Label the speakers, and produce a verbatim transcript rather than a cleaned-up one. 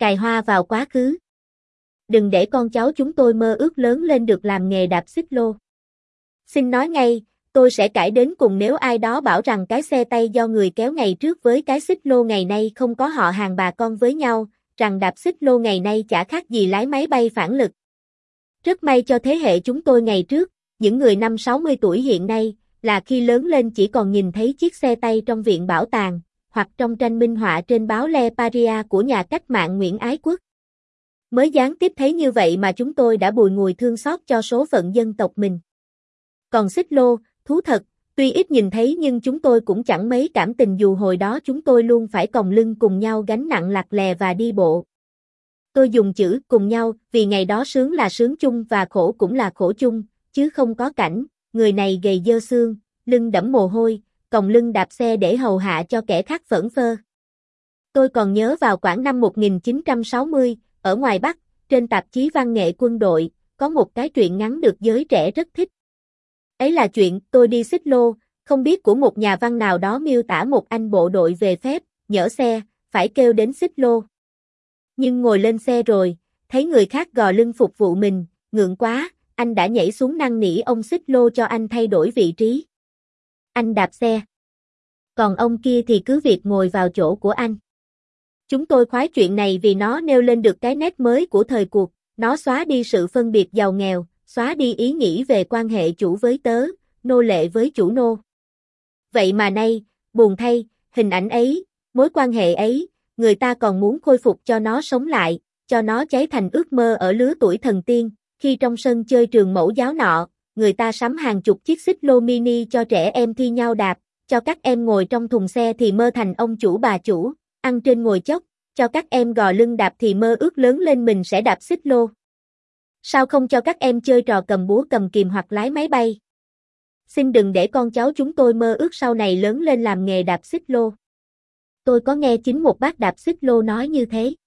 Speaker 1: cài hoa vào quá khứ. Đừng để con cháu chúng tôi mơ ước lớn lên được làm nghề đạp xích lô. Xin nói ngay, tôi sẽ cãi đến cùng nếu ai đó bảo rằng cái xe tay do người kéo ngày trước với cái xích lô ngày nay không có họ hàng bà con với nhau, rằng đạp xích lô ngày nay chả khác gì lái máy bay phản lực. Rất may cho thế hệ chúng tôi ngày trước, những người năm sáu mươi tuổi hiện nay, là khi lớn lên chỉ còn nhìn thấy chiếc xe tay trong viện bảo tàng, hoặc trong tranh minh họa trên báo Le Paria của nhà cách mạng Nguyễn Ái Quốc. Mới gián tiếp thấy như vậy mà chúng tôi đã bùi ngùi thương xót cho số phận dân tộc mình. Còn xích lô, thú thật, tuy ít nhìn thấy nhưng chúng tôi cũng chẳng mấy cảm tình dù hồi đó chúng tôi luôn phải còng lưng cùng nhau gánh nặng lặt lè và đi bộ. Tôi dùng chữ cùng nhau vì ngày đó sướng là sướng chung và khổ cũng là khổ chung, chứ không có cảnh, người này gầy dơ xương, lưng đẫm mồ hôi, còng lưng đạp xe để hầu hạ cho kẻ khác phởn phơ. Tôi còn nhớ vào khoảng năm một nghìn chín trăm sáu mươi, ở ngoài Bắc, trên tạp chí Văn nghệ Quân đội, có một cái truyện ngắn được giới trẻ rất thích. Ấy là chuyện Tôi đi xích lô, không biết của một nhà văn nào đó miêu tả một anh bộ đội về phép, nhỡ xe, phải kêu đến xích lô. Nhưng ngồi lên xe rồi, thấy người khác gò lưng phục vụ mình, ngượng quá, anh đã nhảy xuống năn nỉ ông xích lô cho anh thay đổi vị trí. Anh đạp xe. Còn ông kia thì cứ việc ngồi vào chỗ của anh. Chúng tôi khoái chuyện này vì nó nêu lên được cái nét mới của thời cuộc, nó xóa đi sự phân biệt giàu nghèo, xóa đi ý nghĩ về quan hệ chủ với tớ, nô lệ với chủ nô. Vậy mà nay, buồn thay, hình ảnh ấy, mối quan hệ ấy, người ta còn muốn khôi phục cho nó sống lại, cho nó cháy thành ước mơ ở lứa tuổi thần tiên, khi trong sân chơi trường mẫu giáo nọ, người ta sắm hàng chục chiếc xích lô mini cho trẻ em thi nhau đạp, cho các em ngồi trong thùng xe thì mơ thành ông chủ bà chủ, ăn trên ngồi chốc, cho các em gò lưng đạp thì mơ ước lớn lên mình sẽ đạp xích lô. Sao không cho các em chơi trò cầm búa cầm kìm hoặc lái máy bay? Xin đừng để con cháu chúng tôi mơ ước sau này lớn lên làm nghề đạp xích lô. Tôi có nghe chính một bác đạp xích lô nói như thế.